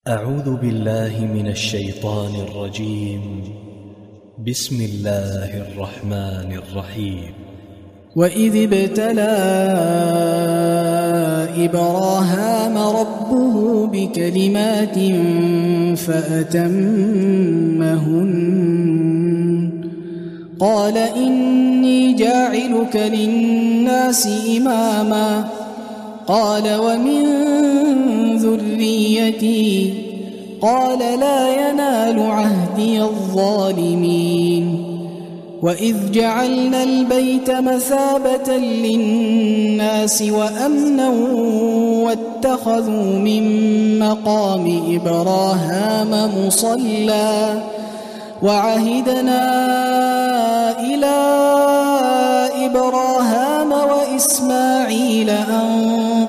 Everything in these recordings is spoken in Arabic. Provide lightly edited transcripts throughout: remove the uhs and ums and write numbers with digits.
أعوذ بالله من الشيطان الرجيم. بسم الله الرحمن الرحيم. وإذ ابتلى إبراهام ربه بكلمات فأتمهن قال إني جاعلك للناس إماما قال ومن ذريتي قال لا ينال عهدي الظالمين. وإذ جعلنا البيت مثابة للناس وأمنا واتخذوا من مقام إبراهام مصلى وعهدنا إلى إبراهام وإسماعيل أن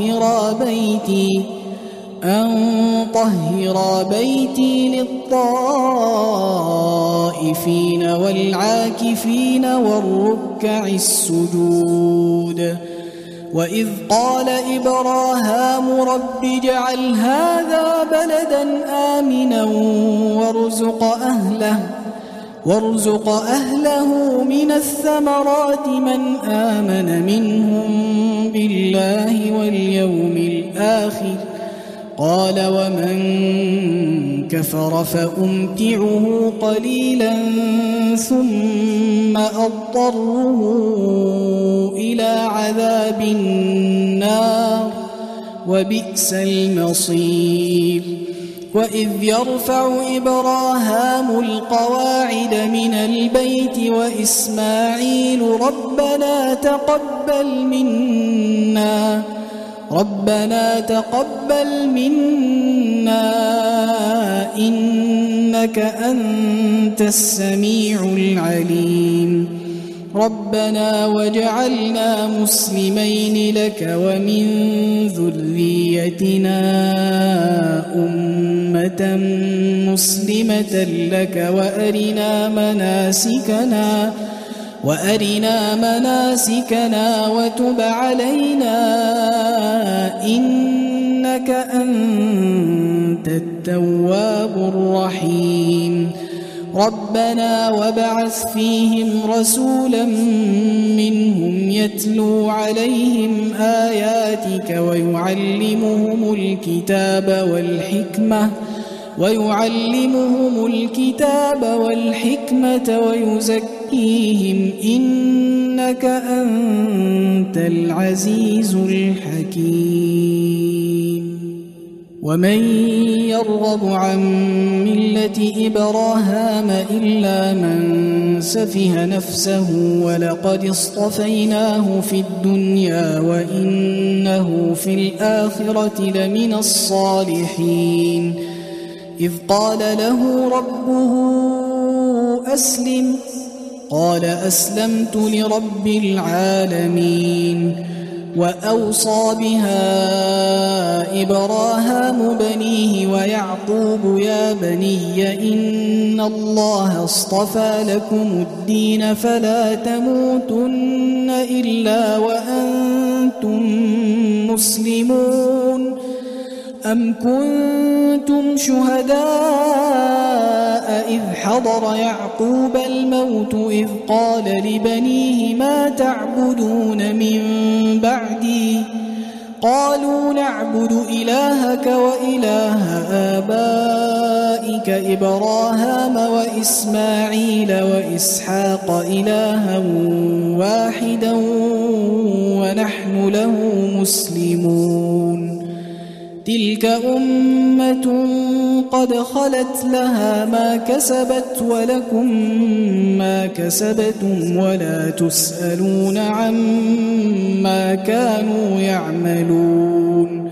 طهرا بيتي للطائفين والعاكفين والركع السجود. وإذ قال إبراهام رب اجعل هذا بلدا آمنا وارزق أهله من الثمرات من آمن منهم بالله واليوم الآخر قال ومن كفر فأمتعه قليلا ثم أضطره إلى عذاب النار وبئس المصير. وإذ يرفع إبراهام القواعد من البيت وإسماعيل ربنا تقبل منا إنك أنت السميع العليم. ربنا واجعلنا مسلمين لك ومن ذريتنا أمة مسلمة لك وأرنا مناسكنا وتب علينا إنك أنت التواب الرحيم. ربنا وابعث فيهم رسولا منهم يتلو عليهم آياتك ويعلمهم الكتاب والحكمة ويزكيهم إنك أنت العزيز الحكيم. ومن يرغب عن ملة إبراهام إلا من سفه نفسه ولقد اصطفيناه في الدنيا وإنه في الآخرة لمن الصالحين. إذ قال له ربه أسلم قال أسلمت لرب العالمين. وأوصى بها إبراهام بنيه ويعقوب يا بني إن الله اصطفى لكم الدين فلا تموتن إلا وأنتم مسلمون. أم كنتم شهداء إذ حضر يعقوب الموت إذ قال لبنيه ما تعبدون من بعدي قالوا نعبد إلهك وإله آبائك إبراهام وإسماعيل وإسحاق إلها واحدا ونحن له مسلمون. تلك أمة قد خلت لها ما كسبت ولكم ما كسبتم ولا تسألون عما كانوا يعملون.